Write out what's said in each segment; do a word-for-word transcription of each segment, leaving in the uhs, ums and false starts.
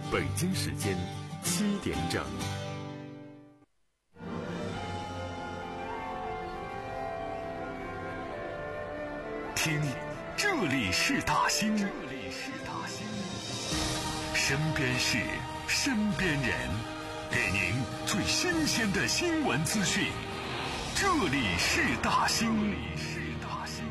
北京时间七点整。听，这里是大兴，这里是大兴，身边事，身边人，给您最新鲜的新闻资讯。这里是大兴，这里是大兴。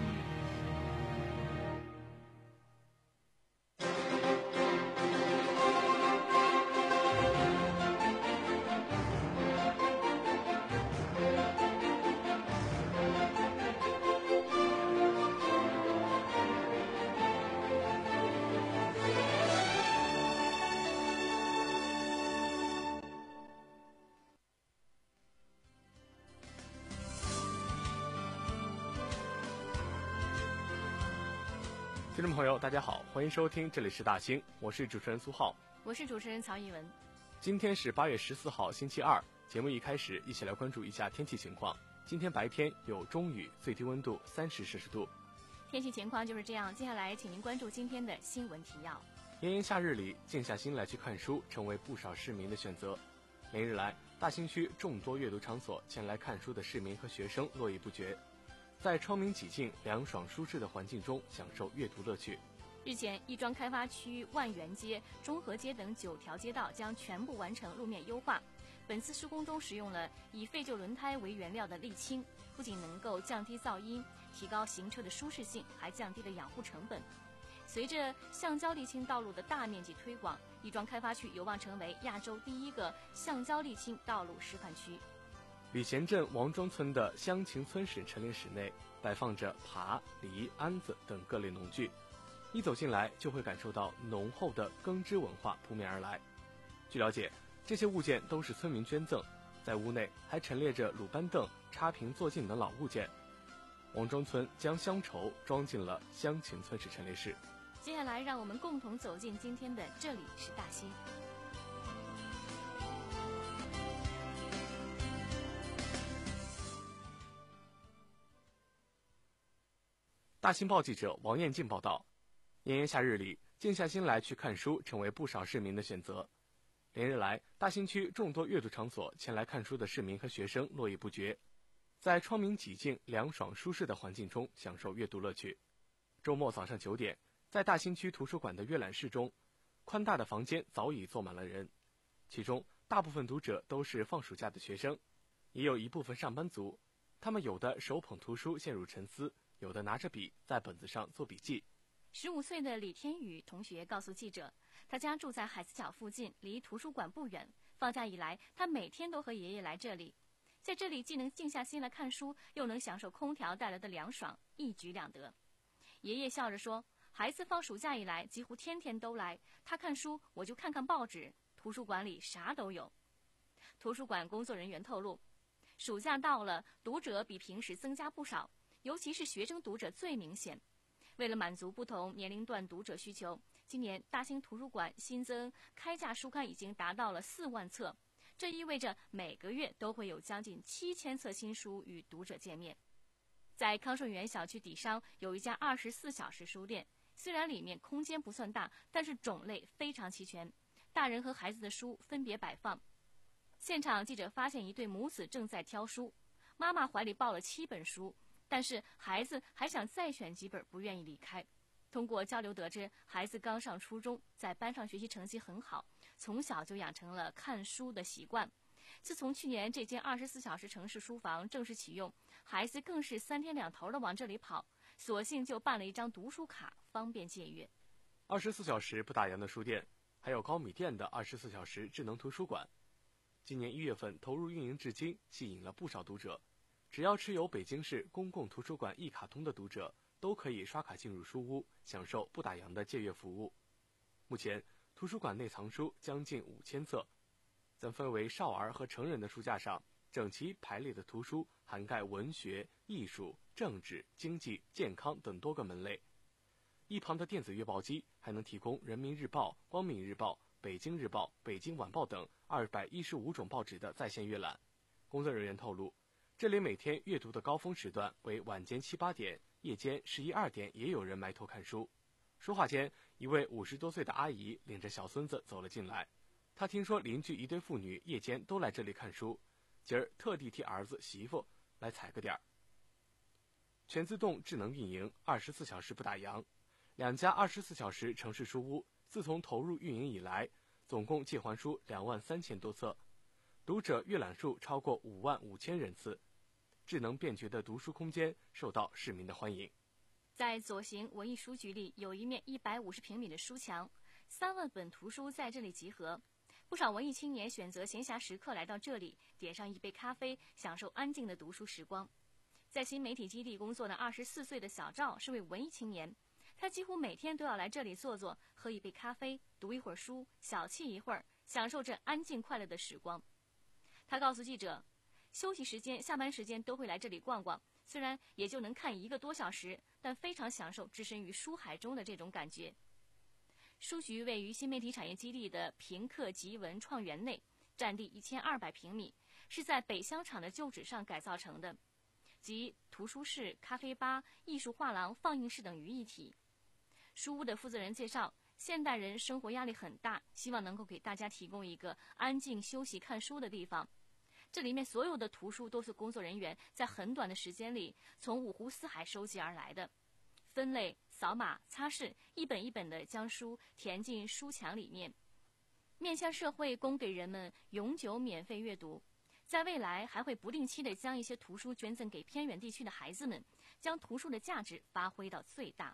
听众朋友大家好，欢迎收听这里是大兴，我是主持人苏浩， 我是主持人曹艺文。 今天是八月十四号星期二，节目一开始一起来关注一下天气情况。今天白天有中雨，最低温度三十摄氏度。 天气情况就是这样，接下来请您关注今天的新闻提要。 炎炎夏日里，静下心来去看书成为不少市民的选择。连日来，大兴区众多阅读场所前来看书的市民和学生络绎不绝，在窗明几净、凉爽舒适的环境中享受阅读乐趣。 日前，亦庄开发区万源街、中和街等九条街道将全部完成路面优化。本次施工中使用了以废旧轮胎为原料的沥青，不仅能够降低噪音，提高行车的舒适性，还降低了养护成本。随着橡胶沥青道路的大面积推广，亦庄开发区有望成为亚洲第一个橡胶沥青道路示范区。 礼贤镇王庄村的乡情村史陈列室内摆放着耙、梨、安子等各类农具，一走进来就会感受到浓厚的耕织文化扑面而来。据了解，这些物件都是村民捐赠，在屋内还陈列着鲁班凳、插屏坐镜等老物件。王庄村将乡愁装进了乡情村史陈列室。 接下来让我们共同走进今天的这里是大兴。 大兴报记者王艳静报道，炎炎夏日里，静下心来去看书成为不少市民的选择。连日来，大兴区众多阅读场所前来看书的市民和学生络绎不绝，在窗明几净、凉爽舒适的环境中享受阅读乐趣。周末早上九点，在大兴区图书馆的阅览室中，宽大的房间早已坐满了人，其中大部分读者都是放暑假的学生，也有一部分上班族，他们有的手捧图书陷入沉思，有的拿着笔在本子上做笔记。 十五岁的李天宇同学告诉记者，他家住在海子角附近，离图书馆不远。放假以来，他每天都和爷爷来这里，在这里既能静下心来看书，又能享受空调带来的凉爽，一举两得。爷爷笑着说，孩子放暑假以来几乎天天都来，他看书我就看看报纸，图书馆里啥都有。图书馆工作人员透露，暑假到了，读者比平时增加不少，尤其是学生读者最明显。为了满足不同年龄段读者需求，今年大兴图书馆新增开架书刊已经达到了四万册，这意味着每个月都会有将近七千册新书与读者见面。在康顺园小区底商有一家二十四小时书店，虽然里面空间不算大，但是种类非常齐全，大人和孩子的书分别摆放。现场记者发现一对母子正在挑书，妈妈怀里抱了七本书，但是孩子还想再选几本，不愿意离开。通过交流得知，孩子刚上初中，在班上学习成绩很好，从小就养成了看书的习惯。自从去年这间二十四小时城市书房正式启用，孩子更是三天两头的往这里跑，索性就办了一张读书卡，方便借阅。 二十四小时不打烊的书店，还有高米店的二十四小时智能图书馆，今年一月份投入运营至今，吸引了不少读者。只要持有北京市公共图书馆一卡通的读者，都可以刷卡进入书屋，享受不打烊的借阅服务。目前，图书馆内藏书将近五千册，在分为少儿和成人的书架上，整齐排列的图书涵盖文学、艺术、政治、经济、健康等多个门类。一旁的电子阅报机还能提供人民日报、光明日报、北京日报、北京晚报等二百一十五种报纸的在线阅览。工作人员透露，这里每天阅读的高峰时段为晚间七八点，夜间十一二点也有人埋头看书。 说话间，一位五十多岁的阿姨领着小孙子走了进来。她听说邻居一对父女夜间都来这里看书，今儿特地替儿子媳妇来踩个点儿。全自动智能运营，二十四小时不打烊。两家二十四小时城市书屋自从投入运营以来，总共借还书两万三千多册，读者阅览数超过五万五千人次。智能便捷的读书空间受到市民的欢迎。 在左行文艺书局里，有一面一百五十平米的书墙，三万本图书在这里集合。不少文艺青年选择闲暇时刻来到这里，点上一杯咖啡，享受安静的读书时光。在新媒体基地工作的二十四岁的小赵是位文艺青年，他几乎每天都要来这里坐坐，喝一杯咖啡，读一会儿书，小憩一会儿，享受这安静快乐的时光。他告诉记者，休息时间、下班时间都会来这里逛逛，虽然也就能看一个多小时，但非常享受置身于书海中的这种感觉。书局位于新媒体产业基地的平克吉文创园内，占地一千二百平米，是在北香厂的旧址上改造成的，集图书室、咖啡吧、艺术画廊、放映室等于一体。书屋的负责人介绍，现代人生活压力很大，希望能够给大家提供一个安静休息看书的地方。这里面所有的图书都是工作人员在很短的时间里从五湖四海收集而来的，分类、扫码、擦拭，一本一本地将书填进书墙里面，面向社会，供给人们永久免费阅读。在未来还会不定期地将一些图书捐赠给偏远地区的孩子们，将图书的价值发挥到最大。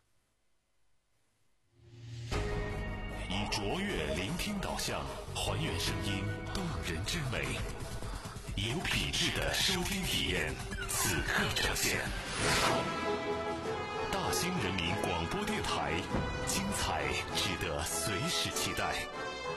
以卓越聆听导向，还原声音动人之美，有品质的收听体验，此刻呈现。大兴人民广播电台，精彩值得随时期待。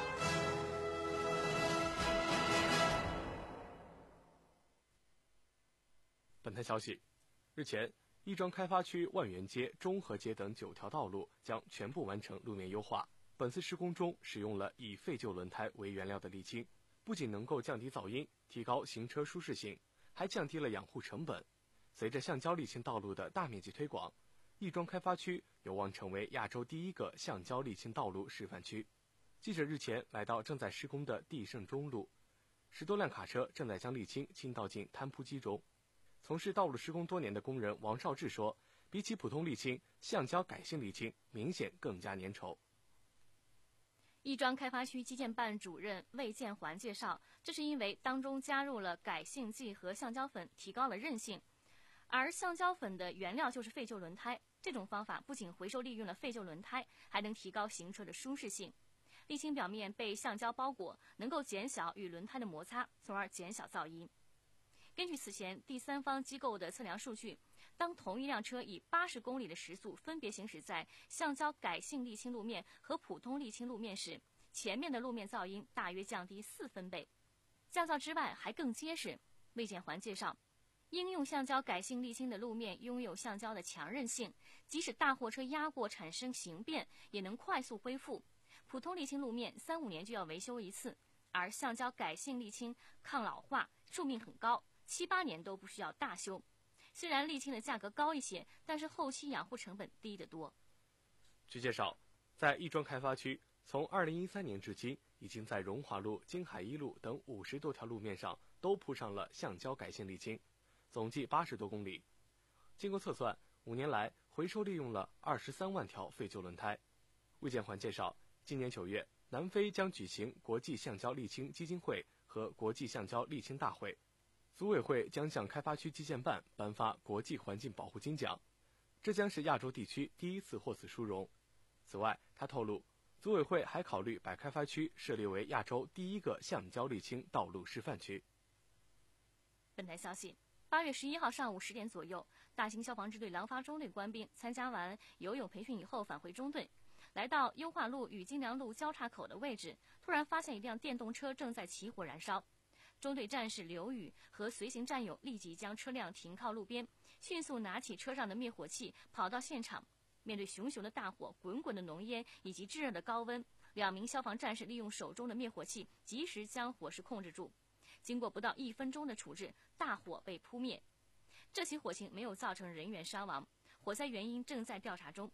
本台消息，日前，亦庄开发区万源街、中和街等九条道路将全部完成路面优化。本次施工中使用了以废旧轮胎为原料的沥青，不仅能够降低噪音，提高行车舒适性，还降低了养护成本。随着橡胶沥青道路的大面积推广，亦庄开发区有望成为亚洲第一个橡胶沥青道路示范区。记者日前来到正在施工的地盛中路，十多辆卡车正在将沥青倾倒进摊铺机中。从事道路施工多年的工人王少志说，比起普通沥青，橡胶改性沥青明显更加粘稠。 亦庄开发区基建办主任魏建环介绍，这是因为当中加入了改性剂和橡胶粉，提高了韧性。而橡胶粉的原料就是废旧轮胎，这种方法不仅回收利用了废旧轮胎，还能提高行车的舒适性。沥青表面被橡胶包裹，能够减小与轮胎的摩擦，从而减小噪音。根据此前第三方机构的测量数据，当同一辆车以八十公里的时速分别行驶在橡胶改性沥青路面和普通沥青路面时，前面的路面噪音大约降低四分贝。降噪之外还更结实。魏建环介绍，应用橡胶改性沥青的路面拥有橡胶的强韧性，即使大货车压过产生形变，也能快速恢复。普通沥青路面三五年就要维修一次，而橡胶改性沥青抗老化，寿命很高，七八年都不需要大修。虽然沥青的价格高一些，但是后期养护成本低得多。 据介绍，在亦庄开发区，从二零一三年至今，已经在荣华路、京海一路等五十多条路面上都铺上了橡胶改性沥青，总计八十多公里。经过测算，五年来回收利用了二十三万条废旧轮胎。魏建环介绍，今年九月，南非将举行国际橡胶沥青基金会和国际橡胶沥青大会。组委会将向开发区基建办颁发国际环境保护金奖，这将是亚洲地区第一次获此殊荣。此外，他透露，组委会还考虑把开发区设立为亚洲第一个橡胶沥青道路示范区。 本台消息，八月十一号上午十点左右，大兴消防支队廊坊中队官兵参加完游泳培训以后返回中队，来到优化路与金良路交叉口的位置，突然发现一辆电动车正在起火燃烧。中队战士刘宇和随行战友立即将车辆停靠路边，迅速拿起车上的灭火器跑到现场。面对熊熊的大火、滚滚的浓烟以及炙热的高温，两名消防战士利用手中的灭火器及时将火势控制住。经过不到一分钟的处置，大火被扑灭。这起火情没有造成人员伤亡，火灾原因正在调查中。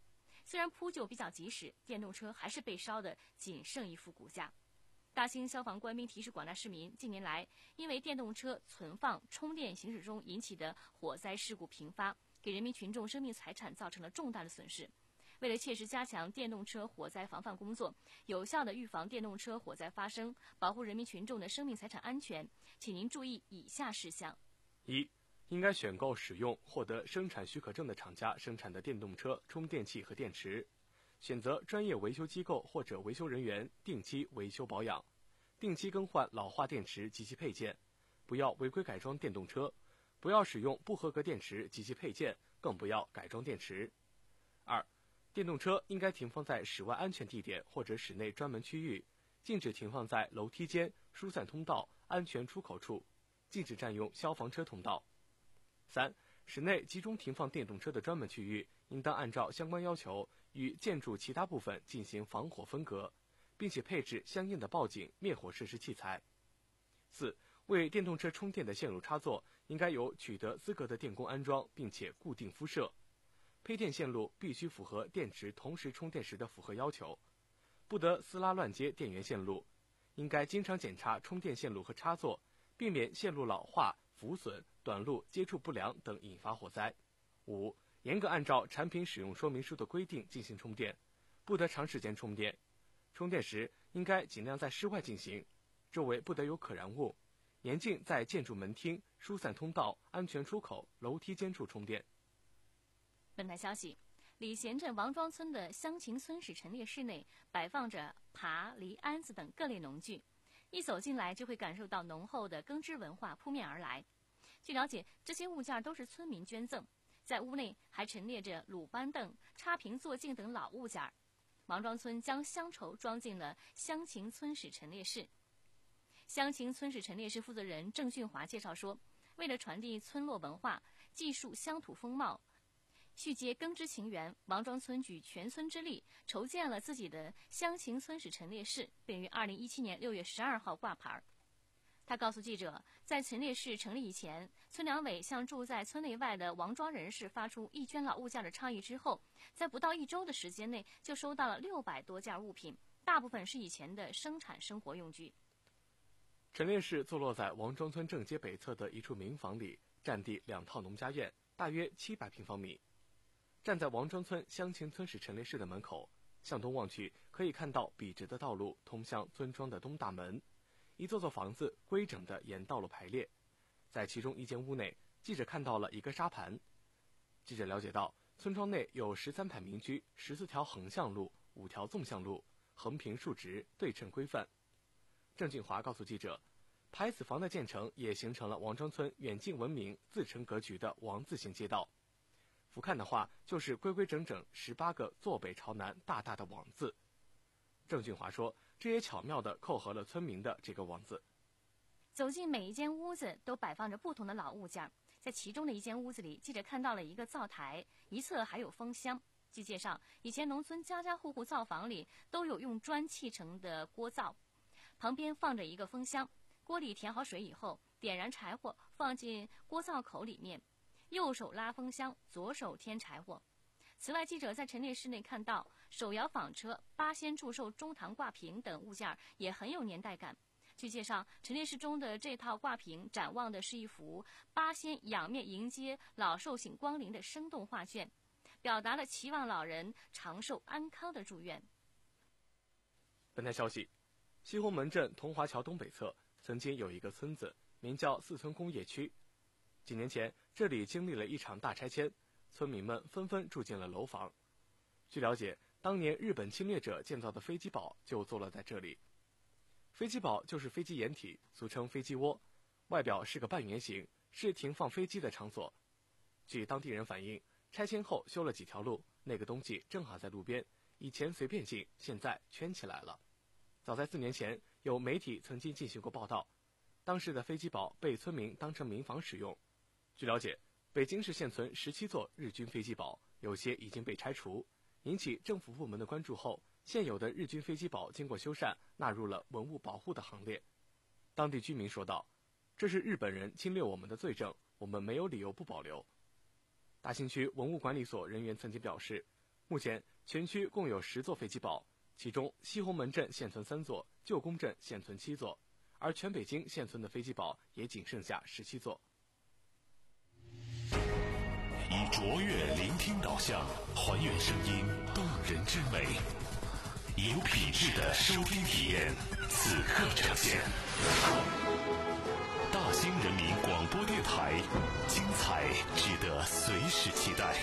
虽然扑救比较及时，电动车还是被烧得仅剩一副骨架。大兴消防官兵提示广大市民，近年来因为电动车存放、充电行驶中引起的火灾事故频发，给人民群众生命财产造成了重大的损失。为了切实加强电动车火灾防范工作，有效地预防电动车火灾发生，保护人民群众的生命财产安全，请您注意以下事项： 一、应该选购使用获得生产许可证的厂家生产的电动车充电器和电池，选择专业维修机构或者维修人员定期维修保养，定期更换老化电池及其配件，不要违规改装电动车，不要使用不合格电池及其配件，更不要改装电池。二、电动车应该停放在室外安全地点或者室内专门区域，禁止停放在楼梯间、疏散通道、安全出口处，禁止占用消防车通道。三、室内集中停放电动车的专门区域，应当按照相关要求与建筑其他部分进行防火分隔，并且配置相应的报警、灭火设施器材。四、为电动车充电的线路插座应该由取得资格的电工安装，并且固定敷设。配电线路必须符合电池同时充电时的符合要求，不得撕拉乱接电源线路，应该经常检查充电线路和插座，避免线路老化、腐损、短路、接触不良等引发火灾。五、严格按照产品使用说明书的规定进行充电，不得长时间充电。充电时应该尽量在室外进行，周围不得有可燃物，严禁在建筑门厅、疏散通道、安全出口、楼梯间处充电。 本台消息，礼贤镇王庄村的乡情村史陈列室内摆放着耙、梨、鞍子等各类农具，一走进来就会感受到浓厚的耕织文化扑面而来。据了解，这些物件都是村民捐赠，在屋内还陈列着鲁班凳、插屏座镜等老物件。王庄村将乡愁装进了乡情村史陈列室。乡情村史陈列室负责人郑俊华介绍说，为了传递村落文化，记述乡土风貌，续接耕织情缘，王庄村举全村之力筹建了自己的乡情村史陈列室，并于二零一七年六月十二号挂牌。他告诉记者，在陈列室成立以前，村两委向住在村内外的王庄人士发出义捐老物件的倡议之后，在不到一周的时间内就收到了六百多件物品，大部分是以前的生产生活用具。 陈列室坐落在王庄村正街北侧的一处民房里，占地两套农家院，大约七百平方米。站在王庄村乡情村史陈列室的门口，向东望去，可以看到笔直的道路通向村庄的东大门，一座座房子规整地沿道路排列。在其中一间屋内，记者看到了一个沙盘。记者了解到，村庄内有十三排民居、十四条横向路、五条纵向路，横平竖直，对称规范。郑俊华告诉记者，牌子房的建成也形成了王庄村远近闻名、自成格局的王字形街道。俯瞰的话，就是规规整整十八个坐北朝南大大的王字。郑俊华说，这也巧妙地扣合了村民的这个王字。 走进每一间屋子，都摆放着不同的老物件。在其中的一间屋子里，记者看到了一个灶台，一侧还有风箱。据介绍，以前农村家家户户灶房里都有用砖砌成的锅灶，旁边放着一个风箱，锅里填好水以后，点燃柴火放进锅灶口里面，右手拉风箱，左手添柴火。此外，记者在陈列室内看到手摇纺车、八仙祝寿中堂挂屏等物件也很有年代感。据介绍，陈列室中的这套挂屏展望的是一幅八仙仰面迎接老寿星光临的生动画卷，表达了祈望老人长寿安康的祝愿。 本台消息，西红门镇同华桥东北侧曾经有一个村子，名叫四村工业区。几年前，这里经历了一场大拆迁，村民们纷纷住进了楼房。据了解，当年日本侵略者建造的飞机堡就坐落在这里。飞机堡就是飞机掩体，俗称飞机窝，外表是个半圆形，是停放飞机的场所。据当地人反映，拆迁后修了几条路，那个东西正好在路边，以前随便进，现在圈起来了。早在四年前，有媒体曾经进行过报道，当时的飞机堡被村民当成民房使用。据了解，北京市现存十七座日军飞机堡，有些已经被拆除，引起政府部门的关注后，现有的日军飞机堡经过修缮，纳入了文物保护的行列。当地居民说道，这是日本人侵略我们的罪证，我们没有理由不保留。大兴区文物管理所人员曾经表示， 目前全区共有十座飞机堡，其中西红门镇现存三座，旧宫镇现存七座，而全北京现存的飞机堡也仅剩下十七座。 以卓越聆听导向，还原声音动人之美，有品质的收听体验，此刻呈现。大兴人民广播电台，精彩值得随时期待。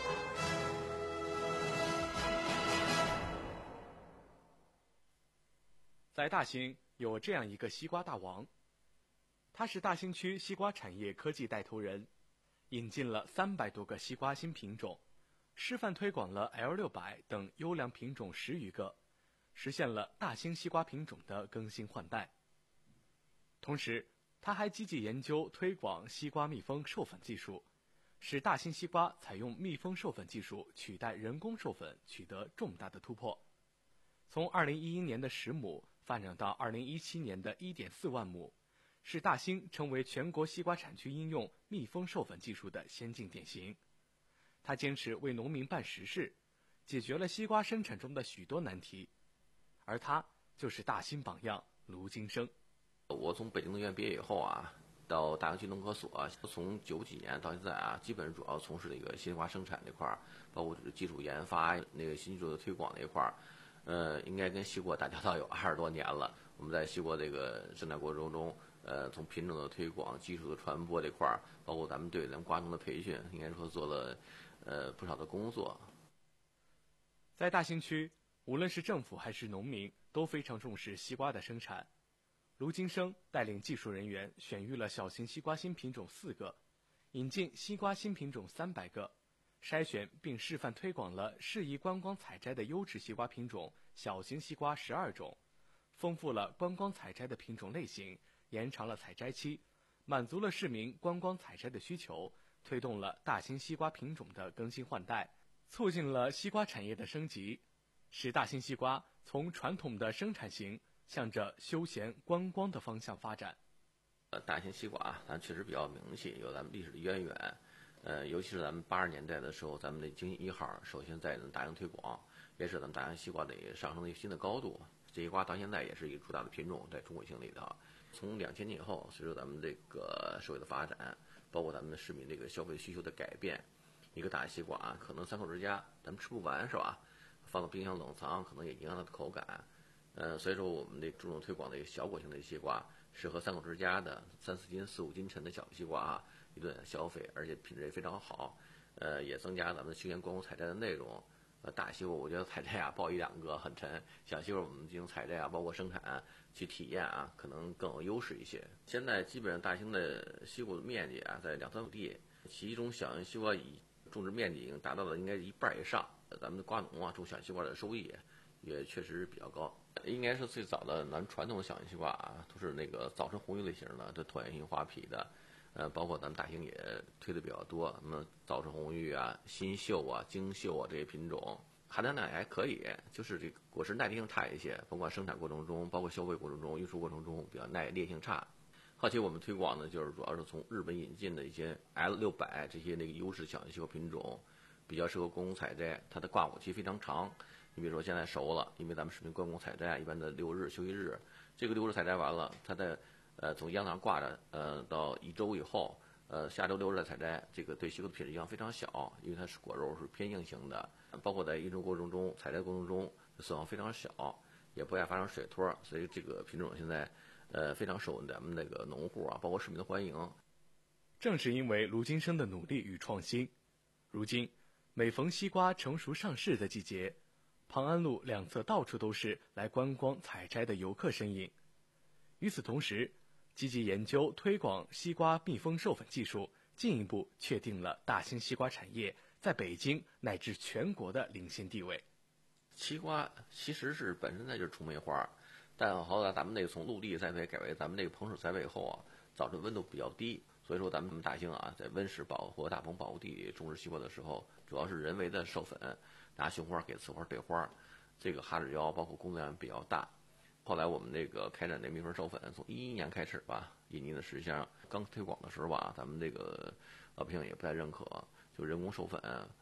在大兴有这样一个西瓜大王，他是大兴区西瓜产业科技带头人，引进了三百多个西瓜新品种，示范推广了 L 六百 等优良品种十余个，实现了大兴西瓜品种的更新换代。同时，他还积极研究推广西瓜密封授粉技术，使大兴西瓜采用密封授粉技术取代人工授粉取得重大的突破。从二零一一年的十亩发展到二零一七年的 一点四万亩，使大兴成为全国西瓜产区应用密封授粉技术的先进典型。他坚持为农民办实事，解决了西瓜生产中的许多难题，而他就是大兴榜样卢金生。 我从北京农学院毕业以后啊，到大兴区农科所，从九几年到现在啊，基本主要从事这个西瓜生产这块儿，包括技术研发、那个新技术的推广那一块儿，呃，应该跟西瓜打交道有二十多年了。我们在西瓜这个生产过程中，呃，从品种的推广、技术的传播这块儿，包括咱们对咱们瓜农的培训，应该说做了呃不少的工作。 在大兴区，无论是政府还是农民，都非常重视西瓜的生产。卢金生带领技术人员选育了小型西瓜新品种四个，引进西瓜新品种三百个，筛选并示范推广了适宜观光采摘的优质西瓜品种小型西瓜十二种，丰富了观光采摘的品种类型，延长了采摘期，满足了市民观光采摘的需求，推动了大兴西瓜品种的更新换代，促进了西瓜产业的升级，使大兴西瓜从传统的生产型向着休闲观光的方向发展。 呃，大兴西瓜啊，咱确实比较名气，有咱们历史的渊源。呃，尤其是咱们八十年代的时候，咱们的经济一号首先在大兴推广，也是咱们大兴西瓜的上升了一个新的高度。这些瓜到现在也是一个主打的品种，在中国性里头。从两千年以后，随着咱们这个社会的发展，包括咱们的市民这个消费需求的改变，一个大西瓜啊，可能三口之家咱们吃不完是吧？放到冰箱冷藏，可能也影响它的口感。呃，所以说我们这注重推广的一个小果型的西瓜，适合三口之家的三四斤、四五斤沉的小西瓜啊，一顿消费，而且品质也非常好。呃，也增加咱们休闲观光采摘的内容。呃，大西瓜我觉得采摘啊，抱一两个很沉，小西瓜我们进行采摘啊，包括生产去体验啊，可能更有优势一些。现在基本上大兴的西瓜的面积啊，在两三亩地，其中小型西瓜以种植面积已经达到了应该一半以上。咱们的瓜农啊，种小西瓜的收益也确实比较高。应该是最早的咱们传统的小型西瓜啊，都是那个早生红育类型的，这椭圆形花皮的，呃，包括咱们大兴也推的比较多，那么早生红育啊、新秀啊、精秀啊这些品种，含糖量也还可以，就是这个果实耐裂性差一些，甭管生产过程中，包括消费过程中、运输过程中比较耐裂性差。后期我们推广呢，就是主要是从日本引进的一些 L 六百这些那个优质小型西瓜品种，比较适合观光采摘，它的挂果期非常长。你比如说现在熟了，因为咱们市民观光采摘一般的六日休息日，这个六日采摘完了，它在呃从秧上挂着，呃到一周以后，呃下周六日再采摘，这个对西瓜的品质影响非常小，因为它是果肉是偏硬型的，包括在运输过程中、采摘过程中损耗非常小，也不爱发生水托，所以这个品种现在呃非常受咱们那个农户啊，包括市民的欢迎。 正是因为卢金生的努力与创新，如今每逢西瓜成熟上市的季节，庞安路两侧到处都是来观光采摘的游客身影。与此同时，积极研究推广西瓜密封授粉技术，进一步确定了大兴西瓜产业在北京乃至全国的领先地位。 西瓜其实是本身它就是虫媒花，但后来咱们那个从陆地栽培改为咱们那个棚室栽培以后啊，造成温度比较低，所以说咱们大兴啊，在温室保护和大棚保护地种植西瓜的时候，主要是人为的授粉，拿雄花给雌花对花，这个哈指标包括工作量比较大。后来我们这个开展这密封授粉，从一一年开始吧，引进的实际上刚推广的时候吧，咱们这个老百姓也不太认可，就人工授粉，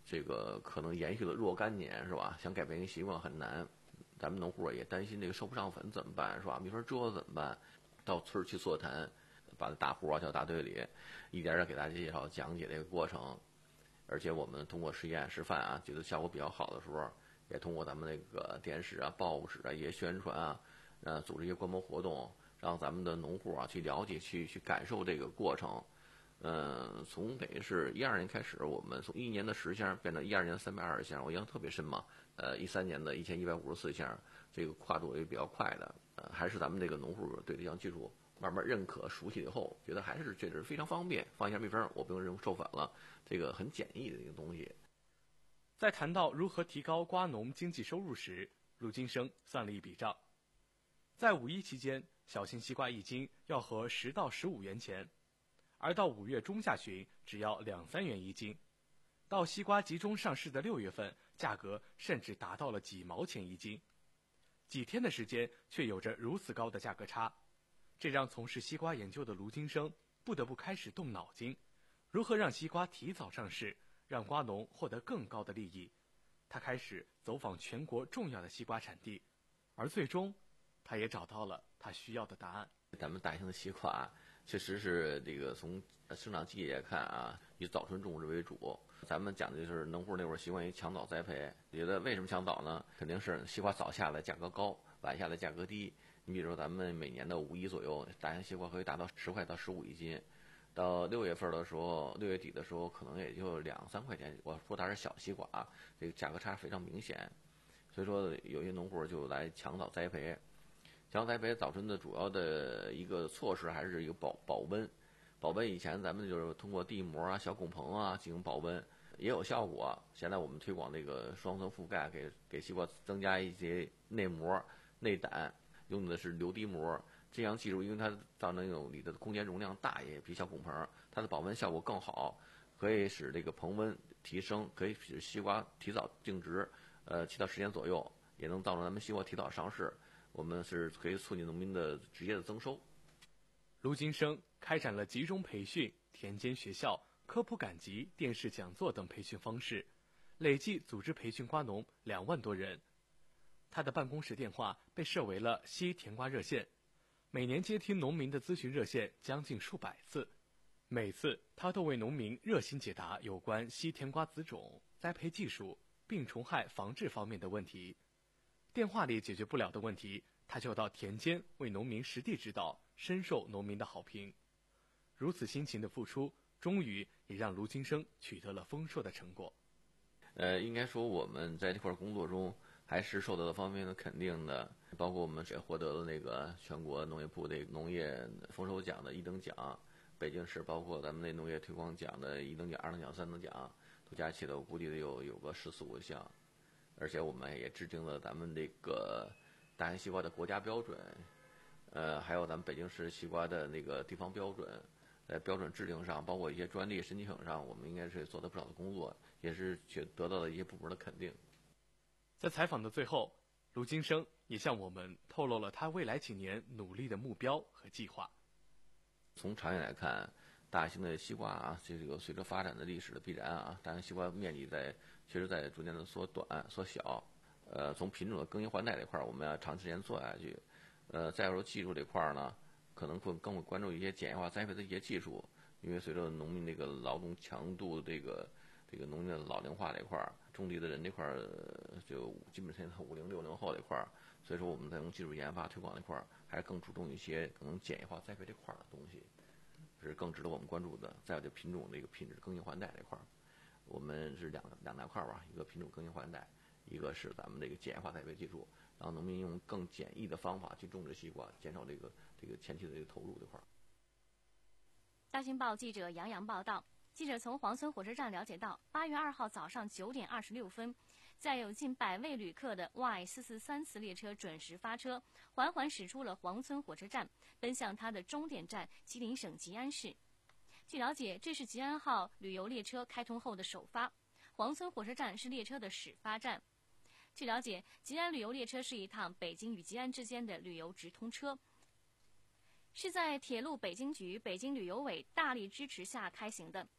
这个可能延续了若干年，是吧？想改变一个习惯很难。咱们农户也担心这个收不上粉怎么办，是吧？米粉折怎么办？到村儿去座谈，把大户啊叫大队里，一点点给大家介绍讲解这个过程。而且我们通过实验示范啊，觉得效果比较好的时候，也通过咱们那个电视啊、报纸啊一些宣传啊，呃，组织一些观摩活动，让咱们的农户啊去了解、去去感受这个过程。嗯，从得是一二年开始，我们从一年的十箱变成一二年的三百二十箱，我印象特别深嘛。呃，一三年的一千一百五十四箱，这个跨度也比较快的。呃，还是咱们这个农户对这项技术慢慢认可、熟悉以后，觉得还是确实非常方便。放一下蜜蜂，我不用任授粉了，这个很简易的一个东西。 在谈到如何提高瓜农经济收入时，陆金生算了一笔账。在五一期间，小型西瓜一斤要合十到十五元钱。而到五月中下旬，只要两三元一斤。到西瓜集中上市的六月份，价格甚至达到了几毛钱一斤。几天的时间，却有着如此高的价格差，这让从事西瓜研究的卢金生不得不开始动脑筋，如何让西瓜提早上市，让瓜农获得更高的利益。他开始走访全国重要的西瓜产地，而最终，他也找到了他需要的答案。 咱们大型的西瓜确实是这个从生长季节看啊，以早春种植为主。咱们讲的就是农户那会儿习惯于抢早栽培，觉得为什么抢早呢？肯定是西瓜早下来价格高，晚下来价格低。你比如说咱们每年的五一左右，大型西瓜可以达到十块到十五一斤，到六月份的时候，六月底的时候可能也就两三块钱。我说它是小西瓜啊，这个价格差非常明显。所以说有些农户就来抢早栽培。抢早栽培早春的主要的一个措施还是一个保保温。保温以前咱们就是通过地膜啊、小拱棚啊进行保温，也有效果。现在我们推广这个双层覆盖，给给西瓜增加一些内膜、内胆，用的是流滴膜。这样技术因为它造成那种里的空间容量大，也比小拱棚，它的保温效果更好，可以使这个棚温提升，可以使西瓜提早净值，呃，七到十天左右，也能造成咱们西瓜提早上市。我们是可以促进农民的直接的增收。 卢金生开展了集中培训、田间学校、科普赶集、电视讲座等培训方式，累计组织培训瓜农两万多人。他的办公室电话被设为了西甜瓜热线，每年接听农民的咨询热线将近数百次，每次他都为农民热心解答有关西甜瓜子种、栽培技术、病虫害防治方面的问题。电话里解决不了的问题，他就到田间为农民实地指导，深受农民的好评。如此辛勤的付出，终于也让卢金生取得了丰硕的成果。 呃，应该说我们在这块工作中还是受到了方面的肯定的，包括我们也获得了那个全国农业部的农业丰收奖的一等奖，北京市包括咱们那农业推广奖的一等奖、二等奖、三等奖，都加起来我估计得有有个十四五项。而且我们也制定了咱们这个大型西瓜的国家标准，呃，还有咱们北京市西瓜的那个地方标准，在标准制定上，包括一些专利申请上，我们应该是做了不少的工作，也是去得到了一些部门的肯定。 在采访的最后，卢金生也向我们透露了他未来几年努力的目标和计划。 从长远来看，大型的西瓜啊，这个随着发展的历史的必然啊，大型西瓜面积在确实在逐渐的缩短、缩小。呃，从品种的更新换代这块儿，我们要长时间做下去。呃，再说技术这块儿呢，可能会更会关注一些简易化栽培的一些技术，因为随着农民这个劳动强度、这个这个农民的老龄化这块儿，种地的人这块儿就基本上五零六零后这块儿，所以说我们在用技术研发推广这块儿，还是更注重一些可能简易化栽培这块儿的东西，是更值得我们关注的。再有就品种这个品质更新换代这块儿，我们是两两大块儿吧，一个品种更新换代，一个是咱们这个简易化栽培技术，让农民用更简易的方法去种植西瓜，减少这个这个前期的这个投入这块儿。 大新报记者杨洋报道，记者从黄村火车站了解到，八月二号早上九点二十六分，载有近百位旅客的 Y 四四三次列车准时发车，缓缓驶出了黄村火车站，奔向它的终点站吉林省吉安市。据了解，这是吉安号旅游列车开通后的首发，黄村火车站是列车的始发站。据了解，吉安旅游列车是一趟北京与吉安之间的旅游直通车，是在铁路北京局、北京旅游委大力支持下开行的。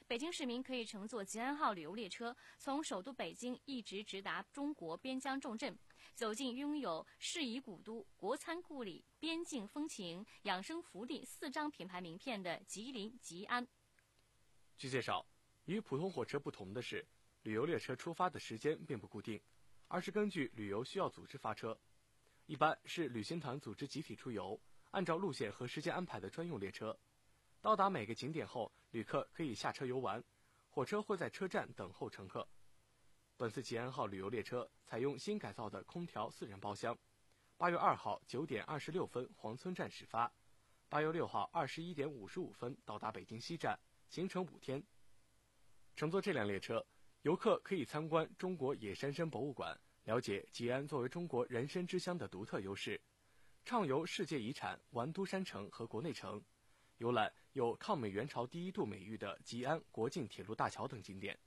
北京市民可以乘坐吉安号旅游列车，从首都北京一直直达中国边疆重镇，走进拥有世遗古都、国餐故里、边境风情、养生福利四张品牌名片的吉林吉安。 据介绍，与普通火车不同的是，旅游列车出发的时间并不固定，而是根据旅游需要组织发车。一般是旅行团组织集体出游，按照路线和时间安排的专用列车。到达每个景点后，旅客可以下车游玩，火车会在车站等候乘客。本次吉安号旅游列车采用新改造的空调四人包厢，八月二号九点二十六分黄村站始发，八月六号二十一点五十五分到达北京西站，行程五天。乘坐这辆列车，游客可以参观中国野山参博物馆，了解吉安作为中国人参之乡的独特优势，畅游世界遗产完都山城和国内城，游览有抗美援朝第一度美誉的吉安国境铁路大桥等景点。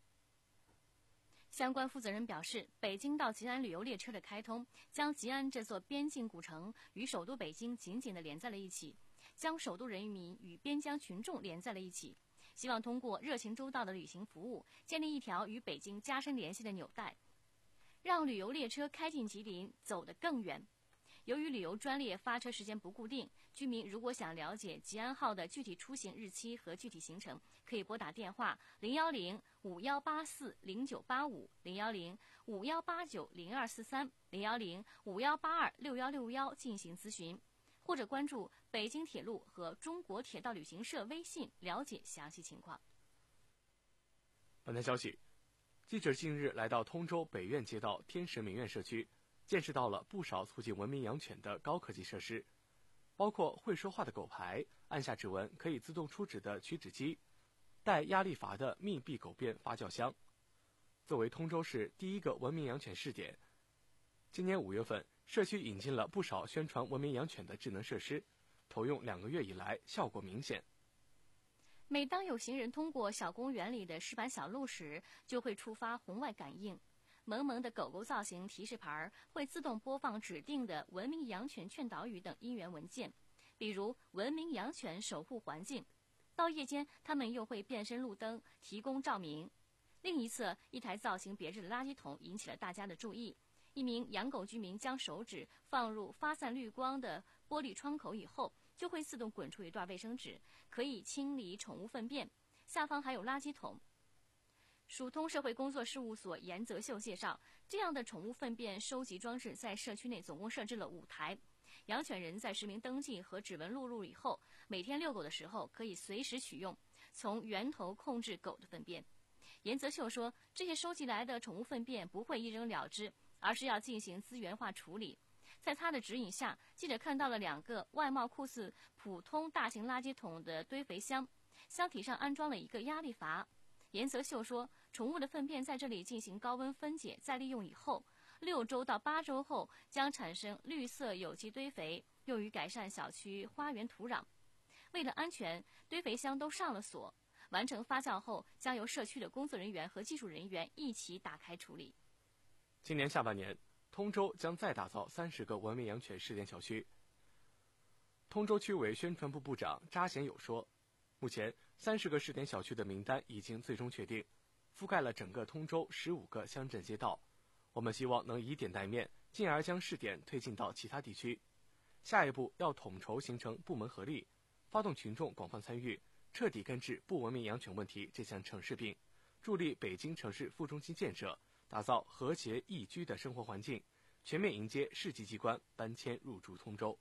相关负责人表示，北京到吉安旅游列车的开通，将吉安这座边境古城与首都北京紧紧地连在了一起，将首都人民与边疆群众连在了一起，希望通过热情周到的旅行服务，建立一条与北京加深联系的纽带，让旅游列车开进吉林走得更远。由于旅游专列发车时间不固定，居民如果想了解吉安号的具体出行日期和具体行程，可以拨打电话零幺零五幺八四零九八五、零幺零五幺八九零二四三、零幺零五幺八二六幺六幺进行咨询，或者关注北京铁路和中国铁道旅行社微信了解详细情况。 本台消息，记者近日来到通州北苑街道天石名苑社区，见识到了不少促进文明养犬的高科技设施，包括会说话的狗牌、按下指纹可以自动出纸的取纸机、带压力阀的密闭狗便发酵箱。作为通州市第一个文明养犬试点，今年五月份，社区引进了不少宣传文明养犬的智能设施，投用两个月以来，效果明显。 每当有行人通过小公园里的石板小路时，就会触发红外感应，萌萌的狗狗造型提示牌会自动播放指定的文明养犬劝导语等音源文件，比如文明养犬守护环境。到夜间，它们又会变身路灯，提供照明。另一侧，一台造型别致的垃圾桶引起了大家的注意。一名养狗居民将手指放入发散绿光的玻璃窗口以后，就会自动滚出一段卫生纸，可以清理宠物粪便。下方还有垃圾桶。蜀通社会工作事务所严泽秀介绍，这样的宠物粪便收集装置在社区内总共设置了五台。养犬人在实名登记和指纹录入以后，每天遛狗的时候可以随时取用，从源头控制狗的粪便。严泽秀说，这些收集来的宠物粪便不会一扔了之，而是要进行资源化处理。在他的指引下，记者看到了两个外貌酷似普通大型垃圾桶的堆肥箱，箱体上安装了一个压力阀。严泽秀说，宠物的粪便在这里进行高温分解再利用以后，六周到八周后将产生绿色有机堆肥，用于改善小区花园土壤。为了安全，堆肥箱都上了锁，完成发酵后将由社区的工作人员和技术人员一起打开处理。 今年下半年，通州将再打造三十个文明养犬试点小区。通州区委宣传部部长查贤友说，目前三十个试点小区的名单已经最终确定，覆盖了整个通州十五个乡镇街道。我们希望能以点带面，进而将试点推进到其他地区。下一步要统筹形成部门合力，发动群众广泛参与，彻底根治不文明养犬问题这项城市病，助力北京城市副中心建设，打造和谐宜居的生活环境，全面迎接市级机关搬迁入驻通州。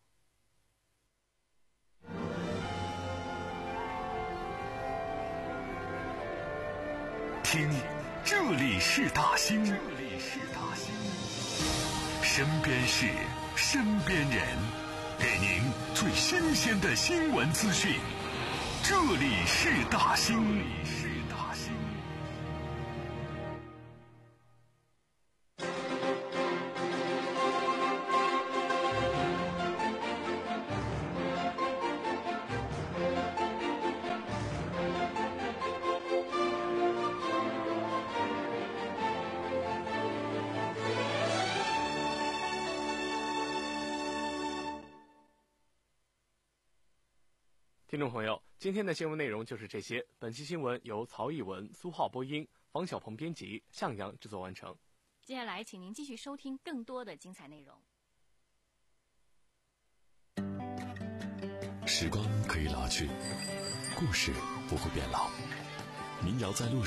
听，这里是大兴，这里是大兴，身边事，身边人，给您最新鲜的新闻资讯。这里是大兴，这里是大兴。 听众朋友，今天的新闻内容就是这些。本期新闻由曹艺文、苏浩播音，方小鹏编辑，向阳制作完成。 接下来，请您继续收听更多的精彩内容。 时光可以老去，故事不会变老。民谣在路上。